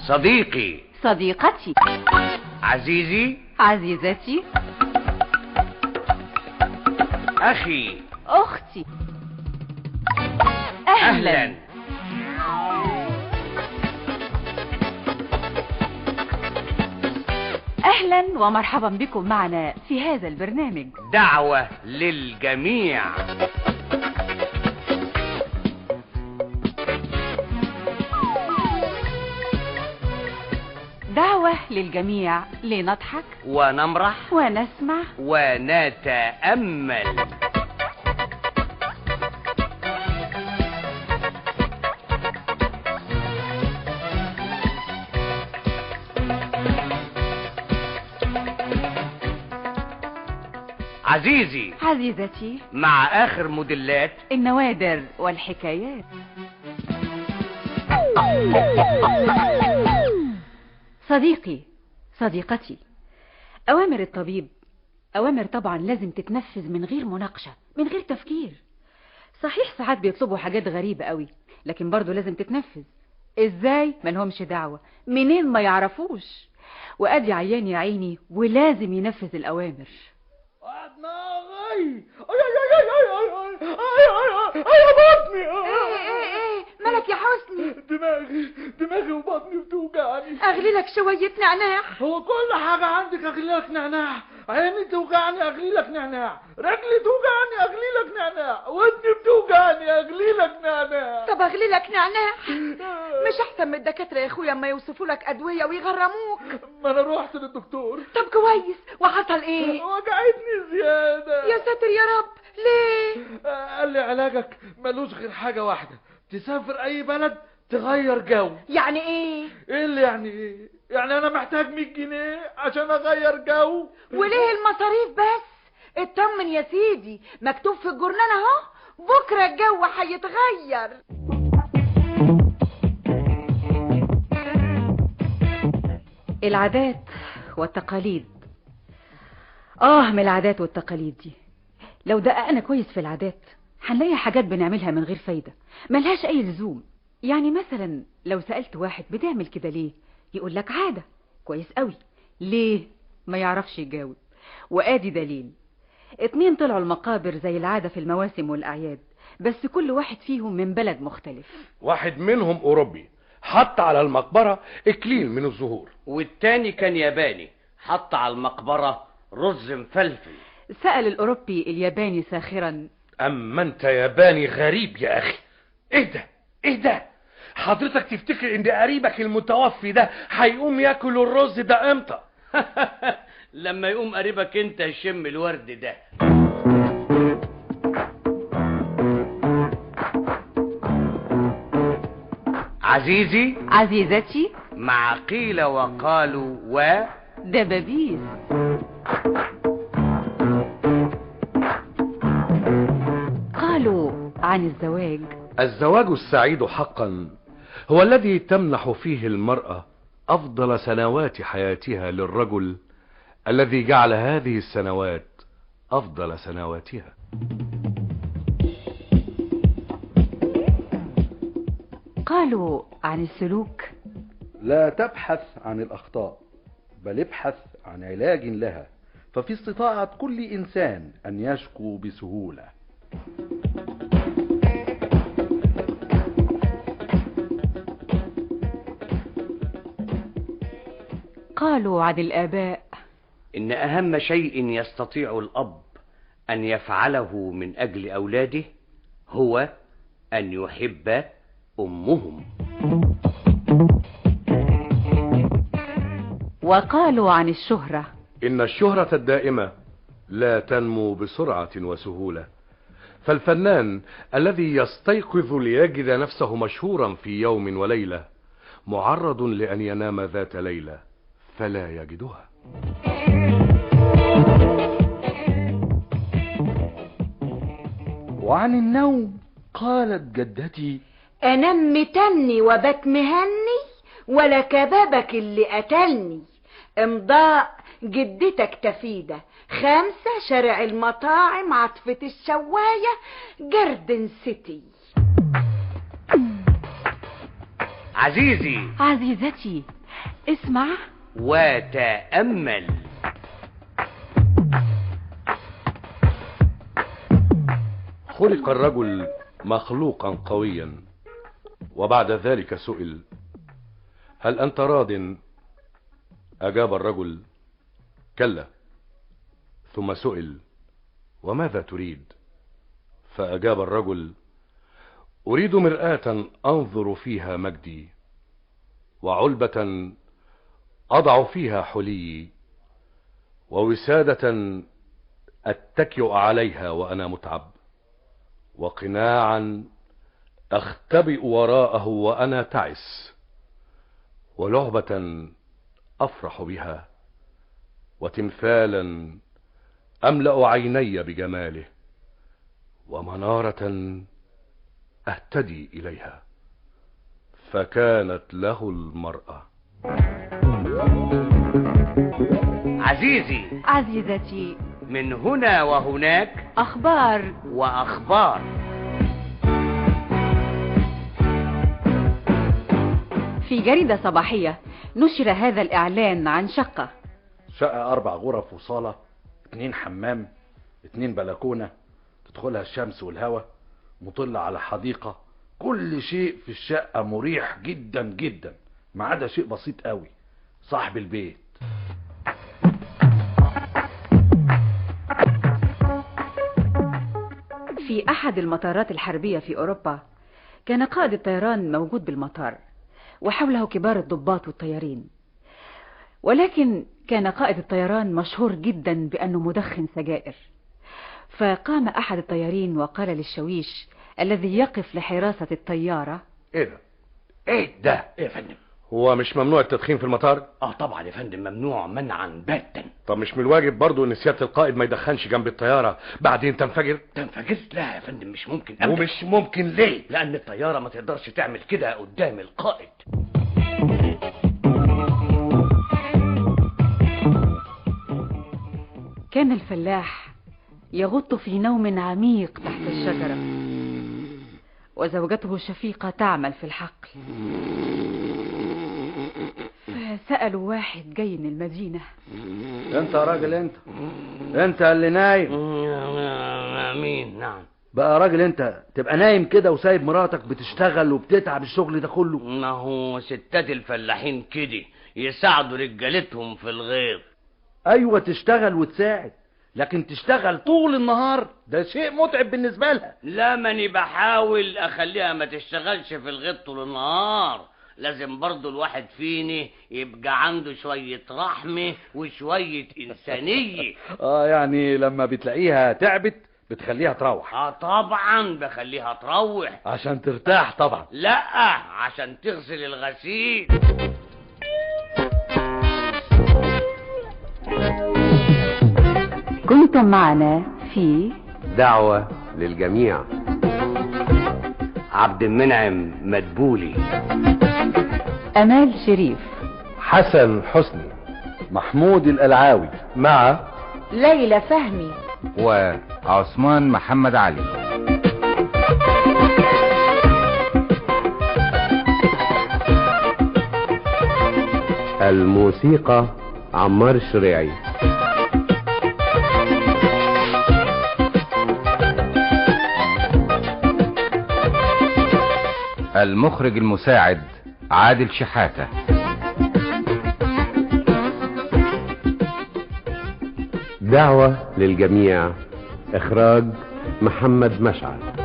صديقي. صديقتي. عزيزي. عزيزتي. أخي. أختي. أهلا. أهلا ومرحبا بكم معنا في هذا البرنامج دعوة للجميع. دعوة للجميع لنضحك ونمرح ونسمع ونتأمل. عزيزي. عزيزتي. مع آخر موديلات النوادر والحكايات. صديقي، صديقتي، أوامر الطبيب أوامر طبعا لازم تتنفذ من غير مناقشة، من غير تفكير. صحيح ساعات بيطلبوا حاجات غريبة قوي، لكن برضو لازم تتنفذ. ازاي؟ ملهمش دعوة، منين ما يعرفوش. وأدي عيان يا عيني ولازم ينفذ الأوامر. دماغي يا بطني. ايه مالك يا حسني؟ دماغي وبطني بتوجعني. اغلي لك شوية نعناع. هو كل حاجة عندك اغلي لك نعناع؟ عيني توجعني اغلي لك نعناع، رجلي توجعني اغلي لك نعناع، ودني بتوجعني اغلي لك نعناع. طب اغلي لك نعناع؟ مش احسن من الدكاترة يا اخويا اما يوصفوا لك ادوية ويغرموك؟ ما انا روحت للدكتور. طب كويس، وحصل ايه؟ وجعتني زيادة. يا ساتر يا رب، ليه؟ قال لي علاجك ملوش غير حاجة واحدة، تسافر اي بلد تغير جو. يعني ايه؟ ايه اللي يعني ايه؟ يعني انا محتاج 100 جنيه عشان اغير جو. وليه المصاريف بس؟ اطمن يا سيدي، مكتوب في الجورنال اهو، بكرة الجو هيتغير. العادات والتقاليد. من العادات والتقاليد دي لو دققنا كويس في العادات هنلاقي حاجات بنعملها من غير فايدة، ملهاش اي لزوم. يعني مثلا لو سألت واحد بتعمل كده ليه، يقول لك عادة. كويس قوي. ليه؟ ما يعرفش يجاوب. وادي دليل. 2 طلعوا المقابر زي العادة في المواسم والأعياد، بس كل واحد فيهم من بلد مختلف. واحد منهم أوروبي حط على المقبرة إكليل من الزهور، والتاني كان ياباني حط على المقبرة رز مفلفل. سأل الأوروبي الياباني ساخرا: أما أنت ياباني غريب يا أخي، إيه ده؟ حضرتك تفتكر إن قريبك المتوفي ده هيقوم ياكل الرز ده إمتى؟ لما يقوم قريبك أنت يشم الورد ده. عزيزي. عزيزتي. مع قيل وقالوا دبابيس. قالوا عن الزواج: الزواج السعيد حقا هو الذي تمنح فيه المرأة أفضل سنوات حياتها للرجل الذي جعل هذه السنوات أفضل سنواتها. قالوا عن السلوك: لا تبحث عن الأخطاء، بل ابحث عن علاج لها، ففي استطاعة كل إنسان أن يشكو بسهولة. قالوا عن الآباء: إن أهم شيء يستطيع الأب أن يفعله من أجل أولاده هو أن يحب أمهم. وقالوا عن الشهرة: إن الشهرة الدائمة لا تنمو بسرعة وسهولة، فالفنان الذي يستيقظ ليجد نفسه مشهورا في يوم وليلة معرض لأن ينام ذات ليلة فلا يجدها. وعن النوم قالت جدتي: انام متني وبات مهني، ولا كبابك اللي قتلني. امضاء جدتك تفيدة، 5 شارع المطاعم، عطفة الشواية، جاردن سيتي. عزيزي. عزيزتي. اسمع وتأمل. خلق الرجل مخلوقا قويا، وبعد ذلك سئل: هل أنت راض؟ أجاب الرجل: كلا. ثم سئل: وماذا تريد؟ فأجاب الرجل: أريد مرآة أنظر فيها مجدي، وعلبة أضع فيها حلي، ووسادة أتكئ عليها وأنا متعب، وقناعا أختبئ وراءه وأنا تعس، ولعبة أفرح بها، وتمثالا أملأ عيني بجماله، ومنارة أهتدي إليها. فكانت له المرأة. عزيزي، عزيزتي، من هنا وهناك أخبار وأخبار. في جريدة صباحية نشر هذا الإعلان عن شقة 4 غرف وصالة، 2 حمام، 2 بلكونة تدخلها الشمس والهواء، مطلة على حديقة. كل شيء في الشقة مريح جدا جدا، ما عدا شيء بسيط قوي: صاحب البيت. في أحد المطارات الحربية في أوروبا كان قائد الطيران موجود بالمطار، وحوله كبار الضباط والطيارين، ولكن كان قائد الطيران مشهور جدا بأنه مدخن سجائر. فقام أحد الطيارين وقال للشويش الذي يقف لحراسة الطيارة: ايه ده؟ ايه ده يا فندم؟ هو مش ممنوع التدخين في المطار؟ طبعا يا فندم، ممنوع منعا باتا. طب مش من الواجب برضو ان سيادة القائد ما يدخنش جنب الطيارة بعدين تنفجر؟ تنفجر؟ لا يا فندم، مش ممكن أبدا. ومش ممكن ليه؟ لأن الطيارة ما تقدرش تعمل كده قدام القائد. كان الفلاح يغط في نوم عميق تحت الشجرة، وزوجته شفيقة تعمل في الحقل. فسألوا واحد جاي من المدينة: انت يا راجل، انت اللي نايم؟ مين؟ نعم. بقى راجل، انت تبقى نايم كده وسايب مراتك بتشتغل وبتتعب الشغل ده كله؟ ما هو ستات الفلاحين كده يساعدوا رجالتهم في الغيط. ايوه تشتغل وتساعد، لكن تشتغل طول النهار ده شيء متعب بالنسبة لها. لا، ماني بحاول اخليها ما تشتغلش في الغيط طول النهار. لازم برضو الواحد فيني يبقى عنده شوية رحمة وشوية إنسانية. يعني لما بتلاقيها تعبت بتخليها تروح؟ طبعا بخليها تروح. عشان ترتاح طبعا؟ لا، عشان تغسل الغسيل. كنتم معنا في دعوة للجميع. عبد المنعم مدبولي، أمال شريف، حسن حسني، محمود القلعاوي، مع ليلى فهمي، وعثمان محمد علي. الموسيقى عمار الشريعي. المخرج المساعد عادل شحاتة. دعوة للجميع. إخراج محمد مشعل.